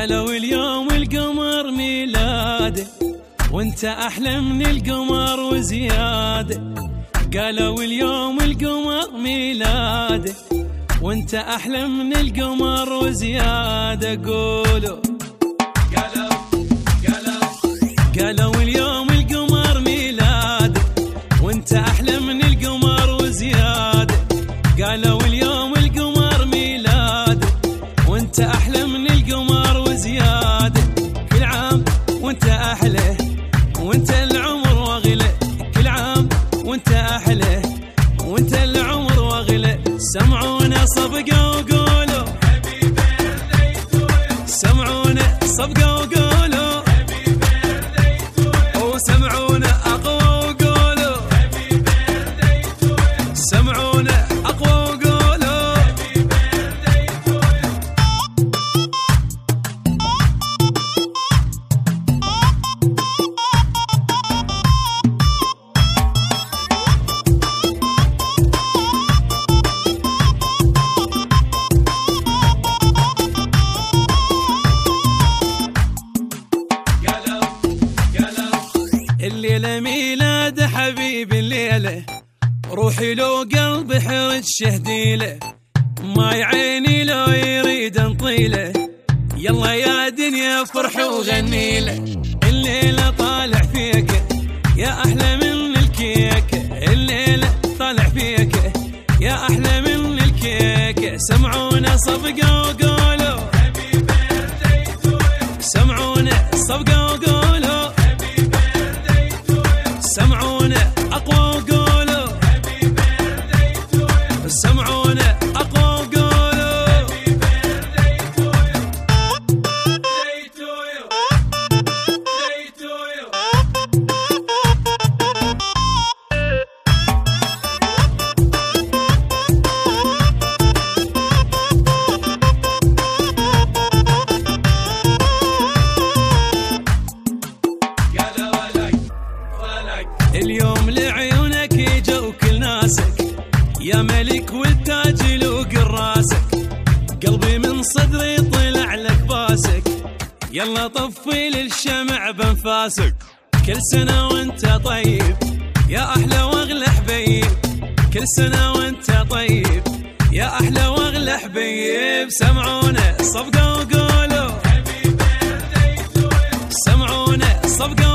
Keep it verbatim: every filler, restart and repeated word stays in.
قالوا اليوم القمر ميلاده وانت احلى من القمر وزياده. قالوا اليوم القمر ميلاده وانت احلى من القمر وزياده. قولوا قالوا قالوا قالوا اليوم القمر ميلاده وانت احلى من القمر وزياده. قالوا اليوم القمر ميلاده وانت احلى من القمر وزياده. كل عام وانت احلى وانت العمر واغلى. كل عام وانت احلى وانت العمر واغلى. سمعونا صفقة وقولوا هابي بيرثداي تو يو. سمعونا صفقة وقولوا هابي بيرثداي تو يو. وسمعونا اقوى وقولوا هابي بيرثداي تو يو. سمعونا اقوى وقولوا هابي بيرثداي تو يو. الليلة ميلاد حبيبي الليلة روحي لو قلبي حرج شهديله. ما يعيني لو يريد انطيله. يلا يا دنيا فرح وغنيله. الليلة طالع فيك يا احلى من الكيك. الليلة طالع فيك يا احلى من الكيك. سمعونا صفقة وقولوا هابي بيرثداي تو يو. سمعونا صفقة وقولوا سمعونا اقوى وقولوا هابي بيرثداي تو يو. سمعونا اقوى وقولوا هابي بيرثداي تو يو. داي تو يو. داي تو يو. اليوم لعيونك يجوا كل ناسك يا ملك والتاج يلوق راسك. قلبي من صدري طلع لك باسك. يلا طفي للشمع بانفاسك. كل سنة وانت طيب يا احلى واغلى حبيب. كل سنة وانت طيب يا احلى واغلى حبيب. سمعونا صفقة وقولوا هابي بيرثداي تو يو. سمعونا صفقة